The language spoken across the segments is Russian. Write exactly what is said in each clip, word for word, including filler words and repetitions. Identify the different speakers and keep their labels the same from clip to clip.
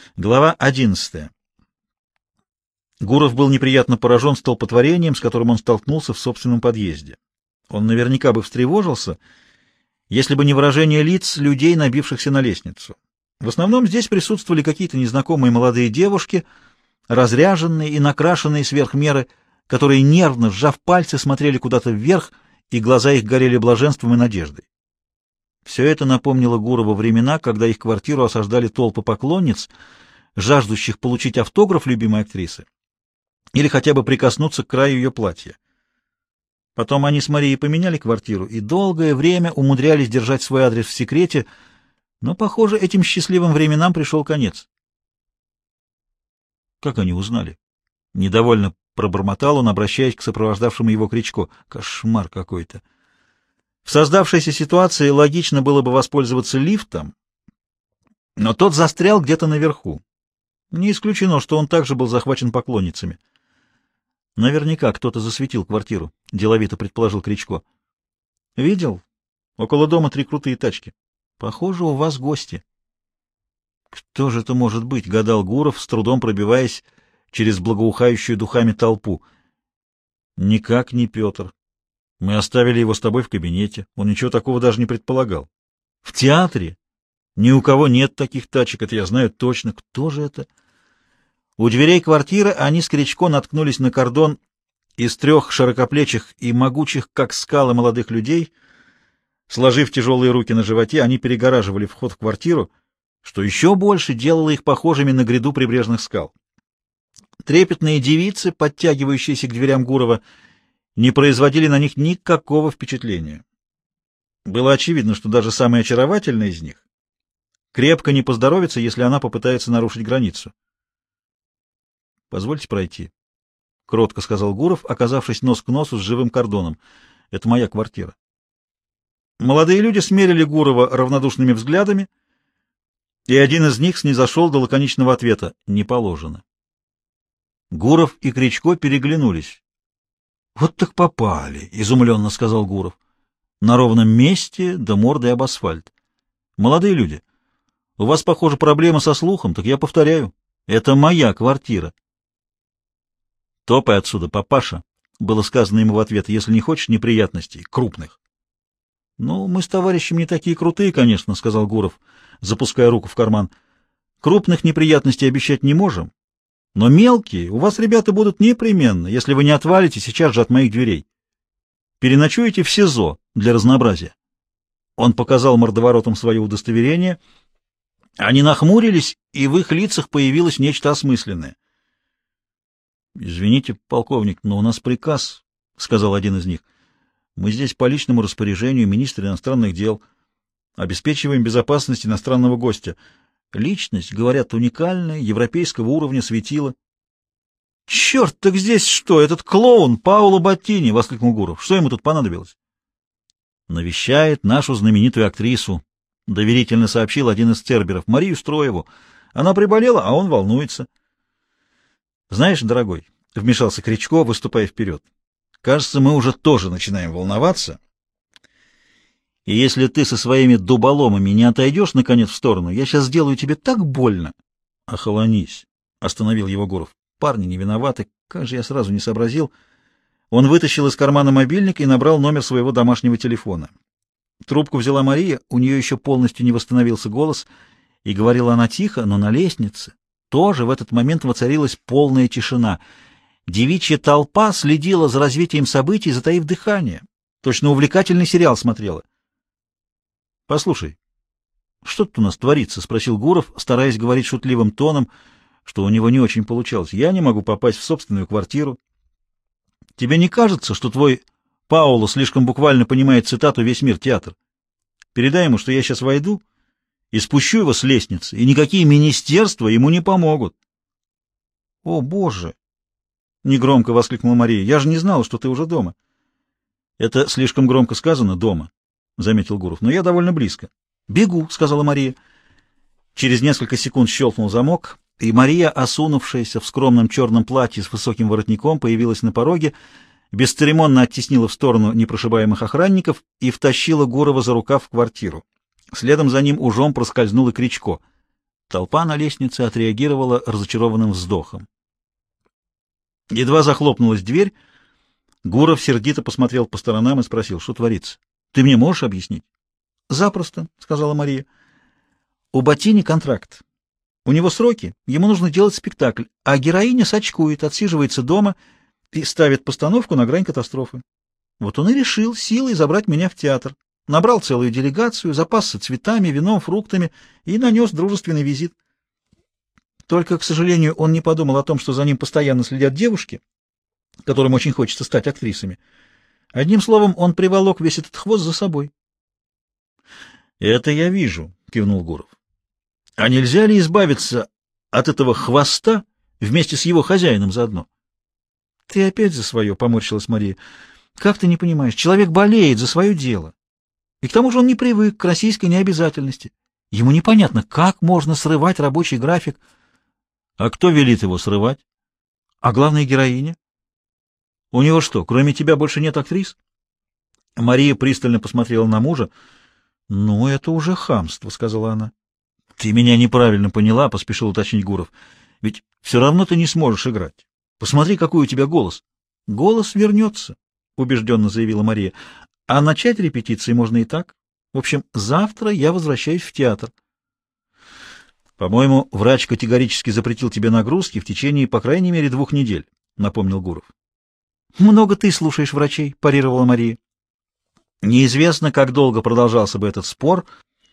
Speaker 1: Глава одиннадцатая. Гуров был неприятно поражен столпотворением, с которым он столкнулся в собственном подъезде. Он наверняка бы встревожился, если бы не выражение лиц людей, набившихся на лестницу. В основном здесь присутствовали какие-то незнакомые молодые девушки, разряженные и накрашенные сверх меры, которые, нервно сжав пальцы, смотрели куда-то вверх, и глаза их горели блаженством и надеждой. Все это напомнило Гурову времена, когда их квартиру осаждали толпы поклонниц, жаждущих получить автограф любимой актрисы или хотя бы прикоснуться к краю ее платья. Потом они с Марией поменяли квартиру и долгое время умудрялись держать свой адрес в секрете, но, похоже, этим счастливым временам пришел конец. Как они узнали? Недовольно пробормотал он, обращаясь к сопровождавшему его Кричко. Кошмар какой-то. В создавшейся ситуации логично было бы воспользоваться лифтом, но тот застрял где-то наверху. Не исключено, что он также был захвачен поклонницами. Наверняка кто-то засветил квартиру, — деловито предположил Кричко. — Видел? Около дома три крутые тачки. Похоже, у вас гости. — Кто же это может быть? — гадал Гуров, с трудом пробиваясь через благоухающую духами толпу. — Никак не Петр. Мы оставили его с тобой в кабинете. Он ничего такого даже не предполагал. — В театре? Ни у кого нет таких тачек, это я знаю точно. Кто же это? У дверей квартиры они с Кричко наткнулись на кордон из трех широкоплечих и могучих, как скалы, молодых людей. Сложив тяжелые руки на животе, они перегораживали вход в квартиру, что еще больше делало их похожими на гряду прибрежных скал. Трепетные девицы, подтягивающиеся к дверям Гурова, не производили на них никакого впечатления. Было очевидно, что даже самая очаровательная из них крепко не поздоровится, если она попытается нарушить границу. — Позвольте пройти, — кротко сказал Гуров, оказавшись нос к носу с живым кордоном. — Это моя квартира. Молодые люди смерили Гурова равнодушными взглядами, и один из них снизошел до лаконичного ответа: «Не положено». Гуров и Кричко переглянулись. — Вот так попали, — изумленно сказал Гуров. — На ровном месте, да мордой об асфальт. Молодые люди, у вас, похоже, проблема со слухом, так я повторяю. Это моя квартира. — Топай отсюда, папаша, — было сказано ему в ответ, — если не хочешь неприятностей, крупных. — Ну, мы с товарищем не такие крутые, конечно, — сказал Гуров, запуская руку в карман. — Крупных неприятностей обещать не можем. Но мелкие у вас, ребята, будут непременно, если вы не отвалите сейчас же от моих дверей. Переночуете в СИЗО для разнообразия. Он показал мордоворотом свое удостоверение. Они нахмурились, и в их лицах появилось нечто осмысленное. — Извините, полковник, но у нас приказ, — сказал один из них. — Мы здесь по личному распоряжению министра иностранных дел. Обеспечиваем безопасность иностранного гостя. Личность, говорят, уникальная, европейского уровня, светила. — Черт, так здесь что, этот клоун Паоло Боттини? — воскликнул Гуров. — Что ему тут понадобилось? — Навещает нашу знаменитую актрису, — доверительно сообщил один из церберов, — Марию Строеву. Она приболела, а он волнуется. — Знаешь, дорогой, — вмешался Кричко, выступая вперед, — кажется, мы уже тоже начинаем волноваться. И если ты со своими дуболомами не отойдешь, наконец, в сторону, я сейчас сделаю тебе так больно. — Охолонись, — остановил его Гуров. — Парни не виноваты. Как же я сразу не сообразил. Он вытащил из кармана мобильник и набрал номер своего домашнего телефона. Трубку взяла Мария, у нее еще полностью не восстановился голос, и говорила она тихо, но на лестнице тоже в этот момент воцарилась полная тишина. Девичья толпа следила за развитием событий, затаив дыхание. Точно увлекательный сериал смотрела. — Послушай, что тут у нас творится? — спросил Гуров, стараясь говорить шутливым тоном, что у него не очень получалось. — Я не могу попасть в собственную квартиру. Тебе не кажется, что твой Паоло слишком буквально понимает цитату «Весь мир театр»? Передай ему, что я сейчас войду и спущу его с лестницы, и никакие министерства ему не помогут. — О, Боже! — негромко воскликнула Мария. — Я же не знала, что ты уже дома. — Это слишком громко сказано «дома», — заметил Гуров, — но я довольно близко. — Бегу, — сказала Мария. Через несколько секунд щелкнул замок, и Мария, осунувшаяся в скромном черном платье с высоким воротником, появилась на пороге, бесцеремонно оттеснила в сторону непрошибаемых охранников и втащила Гурова за рукав в квартиру. Следом за ним ужом проскользнул и Кричко. Толпа на лестнице отреагировала разочарованным вздохом. Едва захлопнулась дверь, Гуров сердито посмотрел по сторонам и спросил, что творится. — Ты мне можешь объяснить? — Запросто, — сказала Мария. — У Ботини контракт. У него сроки, ему нужно делать спектакль, а героиня сочкует, отсиживается дома и ставит постановку на грань катастрофы. Вот он и решил силой забрать меня в театр. Набрал целую делегацию, запасся цветами, вином, фруктами и нанес дружественный визит. Только, к сожалению, он не подумал о том, что за ним постоянно следят девушки, которым очень хочется стать актрисами. Одним словом, он приволок весь этот хвост за собой. — Это я вижу, — кивнул Гуров. — А нельзя ли избавиться от этого хвоста вместе с его хозяином заодно? — Ты опять за свое, — поморщилась Мария. — Как ты не понимаешь, человек болеет за свое дело. И к тому же он не привык к российской необязательности. Ему непонятно, как можно срывать рабочий график. — А кто велит его срывать? — А главная героиня? — У него что, кроме тебя больше нет актрис? Мария пристально посмотрела на мужа. — Ну, это уже хамство, — сказала она. — Ты меня неправильно поняла, — поспешил уточнить Гуров. — Ведь все равно ты не сможешь играть. Посмотри, какой у тебя голос. — Голос вернется, — убежденно заявила Мария. — А начать репетиции можно и так. В общем, завтра я возвращаюсь в театр. — По-моему, врач категорически запретил тебе нагрузки в течение, по крайней мере, двух недель, — напомнил Гуров. — Много ты слушаешь врачей, — парировала Мария. Неизвестно, как долго продолжался бы этот спор,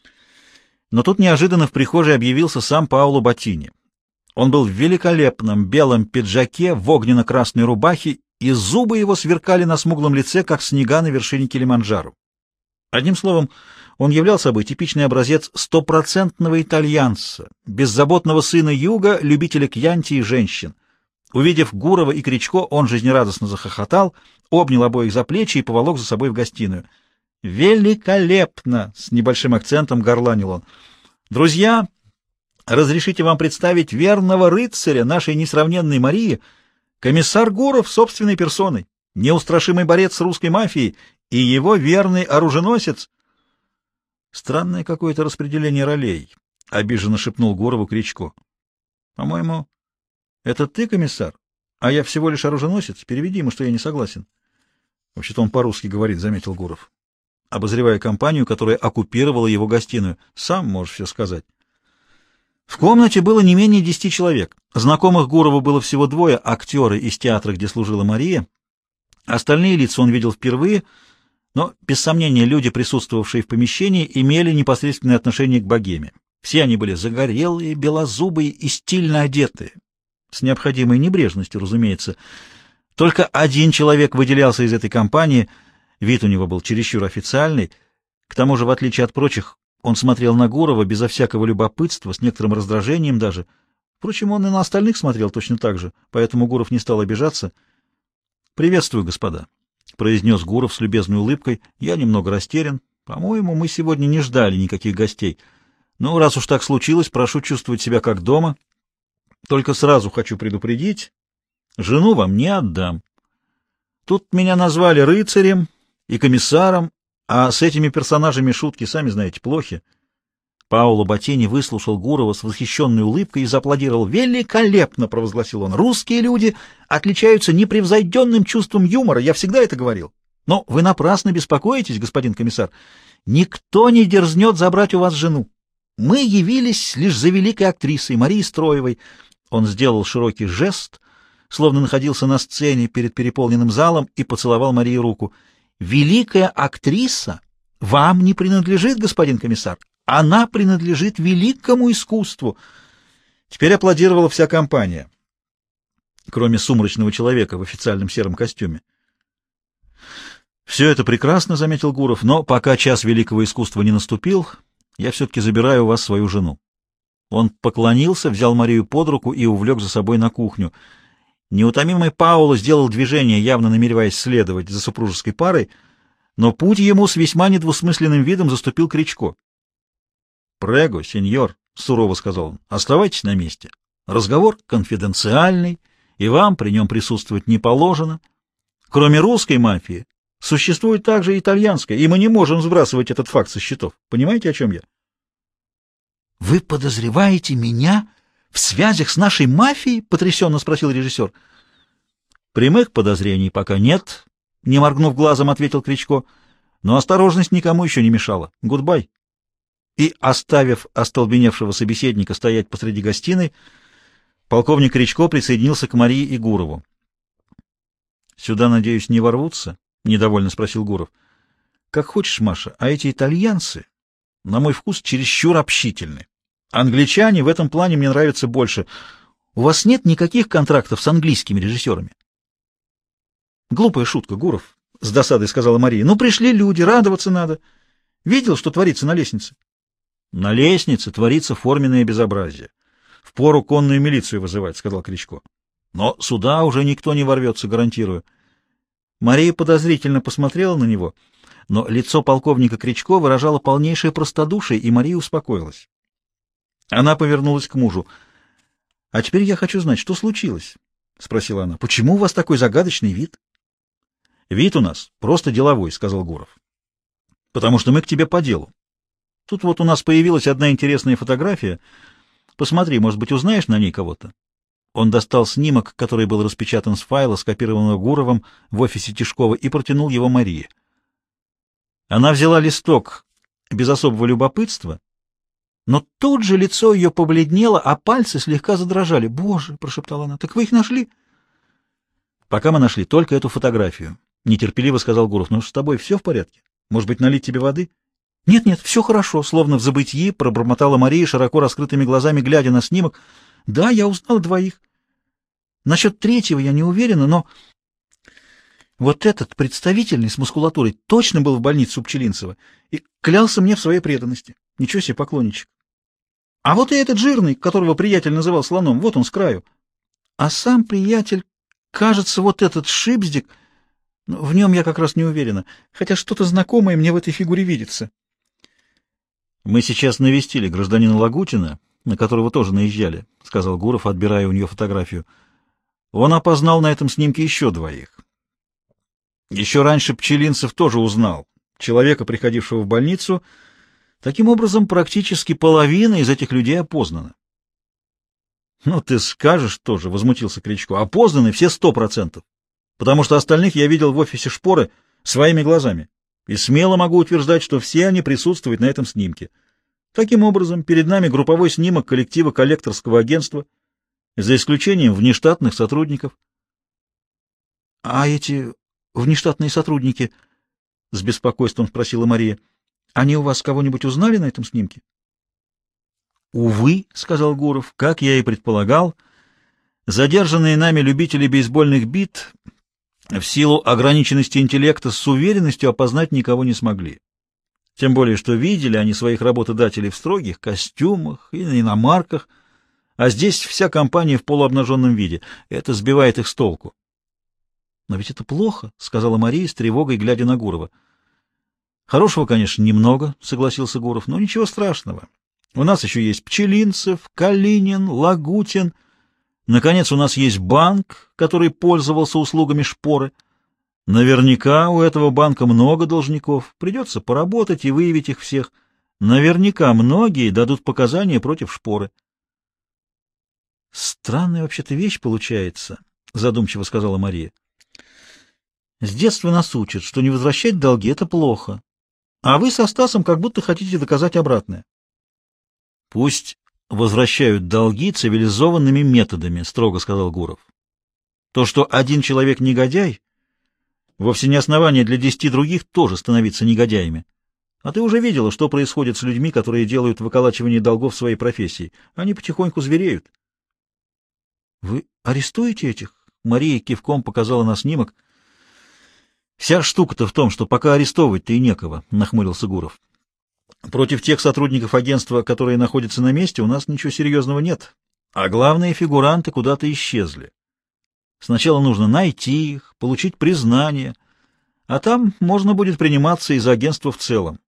Speaker 1: но тут неожиданно в прихожей объявился сам Паоло Ботини. Он был в великолепном белом пиджаке, в огненно-красной рубахе, и зубы его сверкали на смуглом лице, как снега на вершине Килиманджаро. Одним словом, он являл собой типичный образец стопроцентного итальянца, беззаботного сына юга, любителя кьянти и женщин. Увидев Гурова и Кричко, он жизнерадостно захохотал, обнял обоих за плечи и поволок за собой в гостиную. «Великолепно!» — с небольшим акцентом горланил он. «Друзья, разрешите вам представить верного рыцаря нашей несравненной Марии, комиссар Гуров собственной персоной, неустрашимый борец с русской мафией и его верный оруженосец». «Странное какое-то распределение ролей», — обиженно шепнул Гурову Кричко. «По-моему, это ты, комиссар, а я всего лишь оруженосец. Переведи ему, что я не согласен». «Вообще-то он по-русски говорит», — заметил Гуров, обозревая компанию, которая оккупировала его гостиную. «Сам можешь все сказать». В комнате было не менее десяти человек. Знакомых Гурову было всего двое — актеры из театра, где служила Мария. Остальные лица он видел впервые, но, без сомнения, люди, присутствовавшие в помещении, имели непосредственное отношение к богеме. Все они были загорелые, белозубые и стильно одетые. С необходимой небрежностью, разумеется. Только один человек выделялся из этой компании, вид у него был чересчур официальный. К тому же, в отличие от прочих, он смотрел на Гурова безо всякого любопытства, с некоторым раздражением даже. Впрочем, он и на остальных смотрел точно так же, поэтому Гуров не стал обижаться. «Приветствую, господа», — произнес Гуров с любезной улыбкой. «Я немного растерян. По-моему, мы сегодня не ждали никаких гостей. Ну, раз уж так случилось, прошу чувствовать себя как дома. Только сразу хочу предупредить, жену вам не отдам. Тут меня назвали рыцарем и комиссаром, а с этими персонажами шутки, сами знаете, плохи». Паоло Ботини выслушал Гурова с восхищенной улыбкой и зааплодировал. «Великолепно!» — провозгласил он. «Русские люди отличаются непревзойденным чувством юмора, я всегда это говорил. Но вы напрасно беспокоитесь, господин комиссар. Никто не дерзнет забрать у вас жену. Мы явились лишь за великой актрисой Марией Строевой». Он сделал широкий жест, словно находился на сцене перед переполненным залом, и поцеловал Марии руку. «Великая актриса вам не принадлежит, господин комиссар. Она принадлежит великому искусству». Теперь аплодировала вся компания, кроме сумрачного человека в официальном сером костюме. «Все это прекрасно», — заметил Гуров, — «но пока час великого искусства не наступил, я все-таки забираю у вас свою жену». Он поклонился, взял Марию под руку и увлек за собой на кухню. Неутомимый Паоло сделал движение, явно намереваясь следовать за супружеской парой, но путь ему с весьма недвусмысленным видом заступил Кричко. «Прего, сеньор», — сурово сказал он, — «оставайтесь на месте. Разговор конфиденциальный, и вам при нем присутствовать не положено. Кроме русской мафии, существует также и итальянская, и мы не можем сбрасывать этот факт со счетов. Понимаете, о чем я?»
Speaker 2: — Вы подозреваете меня в связях с нашей мафией? — потрясенно спросил режиссер.
Speaker 1: — Прямых подозрений пока нет, — не моргнув глазом, ответил Кричко. — Но осторожность никому еще не мешала. Гудбай. И, оставив остолбеневшего собеседника стоять посреди гостиной, полковник Кричко присоединился к Марии и Гурову. — Сюда, надеюсь, не ворвутся? — недовольно спросил Гуров. — Как хочешь, Маша, а эти итальянцы, на мой вкус, чересчур общительны. Англичане в этом плане мне нравятся больше. У вас нет никаких контрактов с английскими режиссерами? — Глупая шутка, Гуров, — с досадой сказала Мария. — Ну, пришли люди, радоваться надо. Видел, что творится на лестнице? — На лестнице творится форменное безобразие. Впору конную милицию вызывать, — сказал Кричко. — Но сюда уже никто не ворвется, гарантирую. Мария подозрительно посмотрела на него, но лицо полковника Кричко выражало полнейшее простодушие, и Мария успокоилась. Она повернулась к мужу. — А теперь я хочу знать, что случилось? — спросила она. — Почему у вас такой загадочный вид? — Вид у нас просто деловой, — сказал Гуров. — Потому что мы к тебе по делу. Тут вот у нас появилась одна интересная фотография. Посмотри, может быть, узнаешь на ней кого-то? Он достал снимок, который был распечатан с файла, скопированного Гуровым в офисе Тишкова, и протянул его Марии. Она взяла листок без особого любопытства, но тут же лицо ее побледнело, а пальцы слегка задрожали. «Боже!» — прошептала она. «Так вы их нашли?» «Пока мы нашли только эту фотографию», — нетерпеливо сказал Гуров. «Ну, с тобой все в порядке? Может быть, налить тебе воды?» «Нет-нет, все хорошо», — словно в забытьи пробормотала Мария, широко раскрытыми глазами, глядя на снимок. «Да, я узнала двоих. Насчет третьего я не уверена, но вот этот представительный с мускулатурой точно был в больнице у Пчелинцева и клялся мне в своей преданности. Ничего себе поклонничек. А вот и этот жирный, которого приятель называл слоном, вот он с краю. А сам приятель, кажется, вот этот Шипздик, в нем я как раз не уверена, хотя что-то знакомое мне в этой фигуре видится». «Мы сейчас навестили гражданина Лагутина, на которого тоже наезжали», — сказал Гуров, отбирая у нее фотографию. «Он опознал на этом снимке еще двоих. Еще раньше Пчелинцев тоже узнал человека, приходившего в больницу. Таким образом, практически половина из этих людей опознана». «Ну, ты скажешь тоже», — возмутился Кричко. «Опознаны все сто процентов, потому что остальных я видел в офисе Шпоры своими глазами. И смело могу утверждать, что все они присутствуют на этом снимке. Таким образом, перед нами групповой снимок коллектива коллекторского агентства, за исключением внештатных сотрудников». — А эти внештатные сотрудники, — с беспокойством спросила Мария, — они у вас кого-нибудь узнали на этом снимке? — Увы, — сказал Гуров, — как я и предполагал, задержанные нами любители бейсбольных бит в силу ограниченности интеллекта с уверенностью опознать никого не смогли. Тем более, что видели они своих работодателей в строгих костюмах и на иномарках, а здесь вся компания в полуобнаженном виде. Это сбивает их с толку. — Но ведь это плохо, — сказала Мария с тревогой, глядя на Гурова. — Хорошего, конечно, немного, — согласился Гуров, — но ничего страшного. У нас еще есть Пчелинцев, Калинин, Лагутин. Наконец, у нас есть банк, который пользовался услугами Шпоры. Наверняка у этого банка много должников. Придется поработать и выявить их всех. Наверняка многие дадут показания против Шпоры. — Странная вообще-то вещь получается, — задумчиво сказала Мария. — С детства нас учат, что не возвращать долги — это плохо. А вы со Стасом как будто хотите доказать обратное. — Пусть возвращают долги цивилизованными методами, — строго сказал Гуров. То, что один человек негодяй, вовсе не основание для десяти других тоже становиться негодяями. А ты уже видела, что происходит с людьми, которые делают выколачивание долгов своей профессии. Они потихоньку звереют. — Вы арестуете этих? — Мария кивком показала на снимок. — Вся штука-то в том, что пока арестовывать-то и некого, — нахмурился Гуров. Против тех сотрудников агентства, которые находятся на месте, у нас ничего серьезного нет. А главные фигуранты куда-то исчезли. Сначала нужно найти их, получить признание, а там можно будет приниматься и за агентство в целом.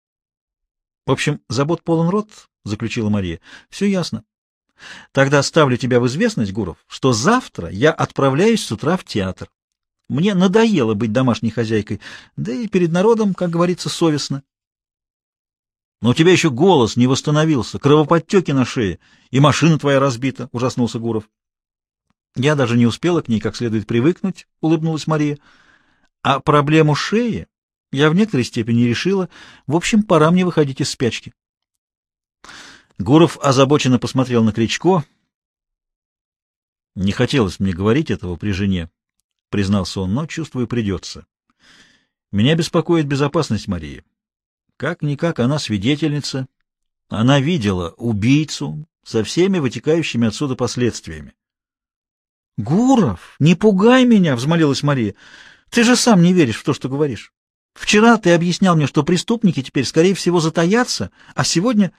Speaker 1: — В общем, забот полон рот, — заключила Мария. — Все ясно. Тогда ставлю тебя в известность, Гуров, что завтра я отправляюсь с утра в театр. Мне надоело быть домашней хозяйкой, да и перед народом, как говорится, совестно. Но у тебя еще голос не восстановился, кровоподтеки на шее, и машина твоя разбита, — ужаснулся Гуров. Я даже не успела к ней как следует привыкнуть, — улыбнулась Мария. А проблему шеи я в некоторой степени решила. В общем, пора мне выходить из спячки. Гуров озабоченно посмотрел на Кричко. Не хотелось мне говорить этого при жене, — признался он, — но, чувствую, придется. Меня беспокоит безопасность Марии. Как-никак она свидетельница. Она видела убийцу со всеми вытекающими отсюда последствиями. — Гуров, не пугай меня, — взмолилась Мария. — Ты же сам не веришь в то, что говоришь. Вчера ты объяснял мне, что преступники теперь, скорее всего, затаятся, а сегодня...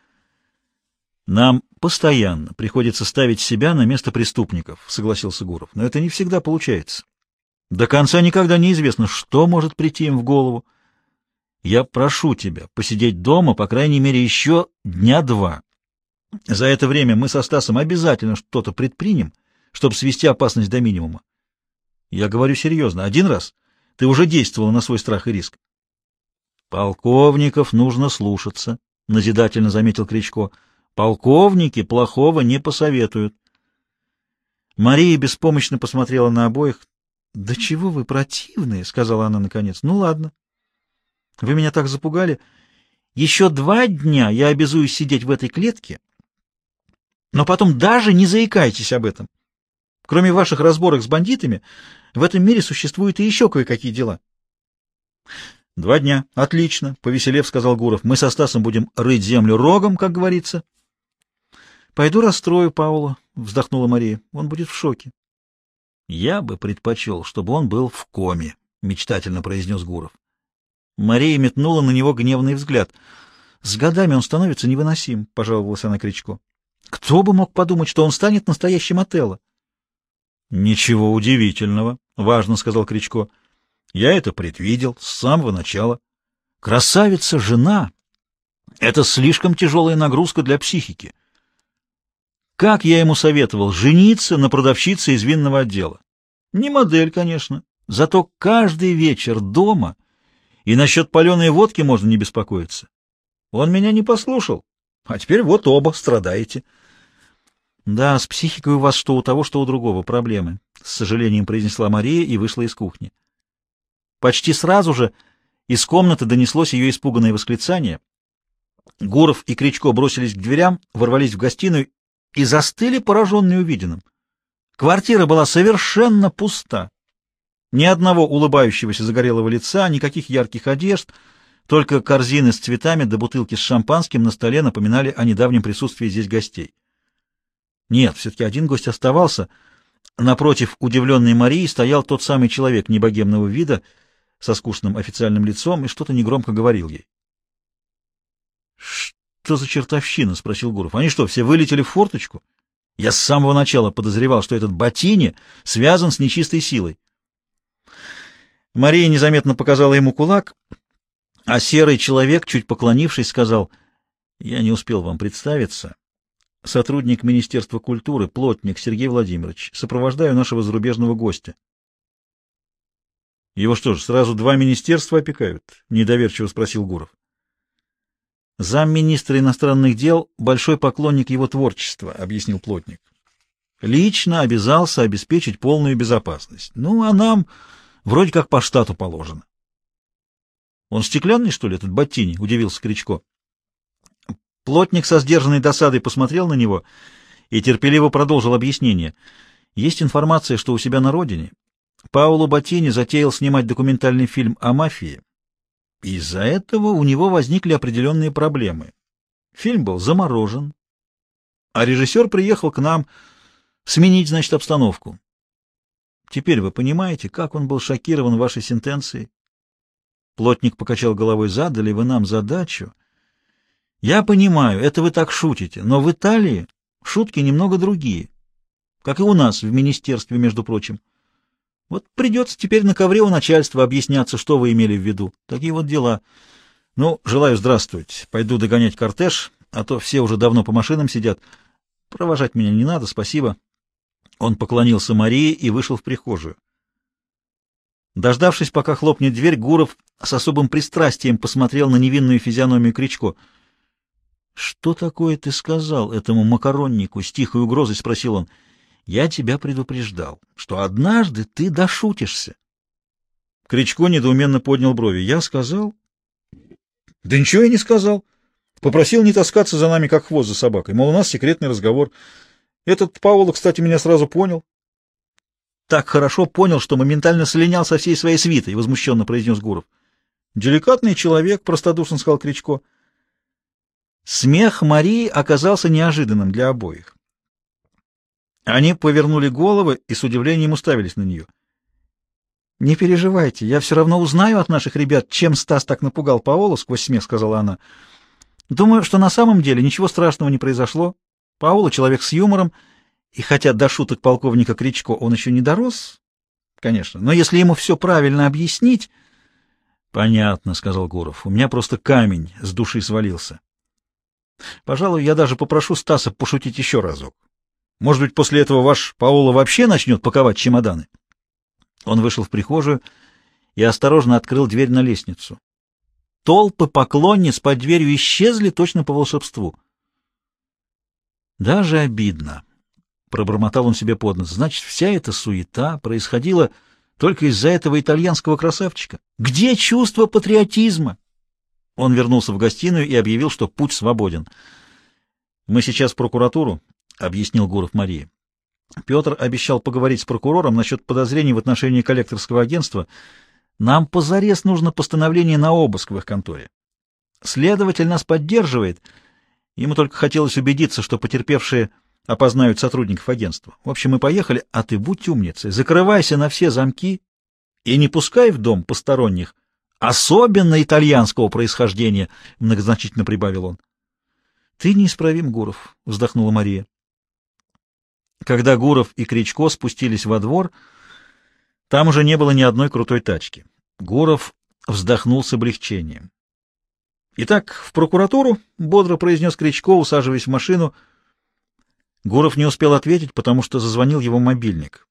Speaker 1: Нам постоянно приходится ставить себя на место преступников, — согласился Гуров. Но это не всегда получается. До конца никогда неизвестно, что может прийти им в голову. Я прошу тебя посидеть дома, по крайней мере, еще дня два. За это время мы со Стасом обязательно что-то предпримем, чтобы свести опасность до минимума. Я говорю серьезно. Один раз ты уже действовала на свой страх и риск. Полковников нужно слушаться, — назидательно заметил Кричко. Полковники плохого не посоветуют. Мария беспомощно посмотрела на обоих. — Да чего вы противные, — сказала она наконец. — Ну ладно. Вы меня так запугали. Еще два дня я обязуюсь сидеть в этой клетке, но потом даже не заикайтесь об этом. Кроме ваших разборок с бандитами, в этом мире существуют и еще кое-какие дела. — Два дня. Отлично, — повеселев сказал Гуров. — Мы со Стасом будем рыть землю рогом, как говорится. — Пойду расстрою Паула, — вздохнула Мария. — Он будет в шоке. — Я бы предпочел, чтобы он был в коме, — мечтательно произнес Гуров. Мария метнула на него гневный взгляд. — С годами он становится невыносим, — пожаловалась она Кричко. — Кто бы мог подумать, что он станет настоящим Отелло? — Ничего удивительного, — важно сказал Кричко. — Я это предвидел с самого начала. Красавица жена — это слишком тяжелая нагрузка для психики. Как я ему советовал жениться на продавщице из винного отдела? Не модель, конечно, зато каждый вечер дома, и насчет паленой водки можно не беспокоиться. Он меня не послушал, а теперь вот оба страдаете. — Да, с психикой у вас что у того, что у другого проблемы, — с сожалением произнесла Мария и вышла из кухни. Почти сразу же из комнаты донеслось ее испуганное восклицание. Гуров и Кричко бросились к дверям, ворвались в гостиную и застыли, пораженные увиденным. Квартира была совершенно пуста. Ни одного улыбающегося загорелого лица, никаких ярких одежд, только корзины с цветами да бутылки с шампанским на столе напоминали о недавнем присутствии здесь гостей. Нет, все-таки один гость оставался. Напротив удивленной Марии стоял тот самый человек небогемного вида со скучным официальным лицом и что-то негромко говорил ей. — Что за чертовщина? — спросил Гуров. — Они что, все вылетели в форточку? Я с самого начала подозревал, что этот Ботини связан с нечистой силой. Мария незаметно показала ему кулак, а серый человек, чуть поклонившись, сказал: — Я не успел вам представиться. Сотрудник Министерства культуры, Плотник Сергей Владимирович. Сопровождаю нашего зарубежного гостя. — Его что ж, сразу два министерства опекают? — недоверчиво спросил Гуров. — Замминистра иностранных дел — большой поклонник его творчества, — объяснил Плотник. — Лично обязался обеспечить полную безопасность. Ну, а нам вроде как по штату положено. — Он стеклянный, что ли, этот Ботини? — удивился Кричко. Плотник со сдержанной досадой посмотрел на него и терпеливо продолжил объяснение. Есть информация, что у себя на родине Паоло Ботини затеял снимать документальный фильм о мафии. Из-за этого у него возникли определенные проблемы. Фильм был заморожен, а режиссер приехал к нам сменить, значит, обстановку. Теперь вы понимаете, как он был шокирован вашей сентенцией? Плотник покачал головой. Задали вы нам задачу. Я понимаю, это вы так шутите, но в Италии шутки немного другие, как и у нас в министерстве, между прочим. Вот придется теперь на ковре у начальства объясняться, что вы имели в виду. Такие вот дела. Ну, желаю здравствовать. Пойду догонять кортеж, а то все уже давно по машинам сидят. Провожать меня не надо, спасибо. Он поклонился Марии и вышел в прихожую. Дождавшись, пока хлопнет дверь, Гуров с особым пристрастием посмотрел на невинную физиономию Кричко. — Что такое ты сказал этому макароннику? — с тихой угрозой спросил он. — Я тебя предупреждал, что однажды ты дошутишься. Кричко недоуменно поднял брови. — Я сказал? — Да ничего я не сказал. Попросил не таскаться за нами, как хвост за собакой. Мол, у нас секретный разговор. Этот Паоло, кстати, меня сразу понял. — Так хорошо понял, что моментально слинял со всей своей свитой, — возмущенно произнес Гуров. — Деликатный человек, — простодушно сказал Кричко. Смех Марии оказался неожиданным для обоих. Они повернули головы и с удивлением уставились на нее. — Не переживайте, я все равно узнаю от наших ребят, чем Стас так напугал Паоло, — сквозь смех сказала она. — Думаю, что на самом деле ничего страшного не произошло. Паоло человек с юмором, и хотя до шуток полковника Кричко он еще не дорос, конечно, но если ему все правильно объяснить... — Понятно, — сказал Гуров, — у меня просто камень с души свалился. Пожалуй, я даже попрошу Стаса пошутить еще разок. Может быть, после этого ваш Паоло вообще начнет паковать чемоданы? Он вышел в прихожую и осторожно открыл дверь на лестницу. Толпы поклонниц под дверью исчезли точно по волшебству. Даже обидно, — пробормотал он себе под нос. Значит, вся эта суета происходила только из-за этого итальянского красавчика. Где чувство патриотизма? Он вернулся в гостиную и объявил, что путь свободен. — Мы сейчас в прокуратуру, — объяснил Гуров Марии. Петр обещал поговорить с прокурором насчет подозрений в отношении коллекторского агентства. Нам позарез нужно постановление на обыск в их конторе. Следователь нас поддерживает. Ему только хотелось убедиться, что потерпевшие опознают сотрудников агентства. В общем, мы поехали, а ты будь умницей, закрывайся на все замки и не пускай в дом посторонних, особенно итальянского происхождения, — многозначительно прибавил он. — Ты неисправим, Гуров, — вздохнула Мария. Когда Гуров и Кричко спустились во двор, там уже не было ни одной крутой тачки. Гуров вздохнул с облегчением. — Итак, в прокуратуру, — бодро произнес Кричко, усаживаясь в машину. Гуров не успел ответить, потому что зазвонил его мобильник.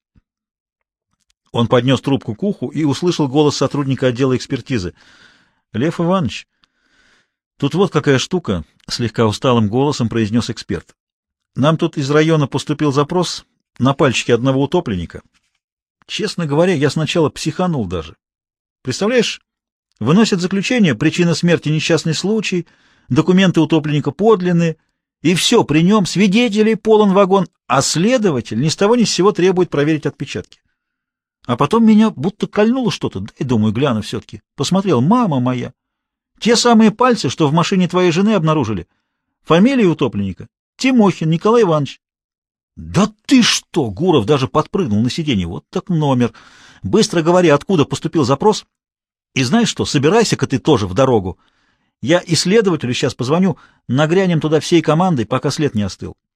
Speaker 1: Он поднес трубку к уху и услышал голос сотрудника отдела экспертизы. — Лев Иванович, тут вот какая штука, — слегка усталым голосом произнес эксперт. — Нам тут из района поступил запрос на пальчики одного утопленника. Честно говоря, я сначала психанул даже. Представляешь, выносят заключение, причина смерти — несчастный случай, документы утопленника подлинные, и все, при нем свидетелей полон вагон, а следователь ни с того ни с сего требует проверить отпечатки. А потом меня будто кольнуло что-то, да и думаю, гляну все-таки. Посмотрел, мама моя, те самые пальцы, что в машине твоей жены обнаружили. Фамилия утопленника — Тимохин Николай Иванович. Да ты что, Гуров даже подпрыгнул на сиденье. Вот так номер. Быстро говори, откуда поступил запрос. И знаешь что, собирайся-ка ты тоже в дорогу. Я исследователю сейчас позвоню, нагрянем туда всей командой, пока след не остыл.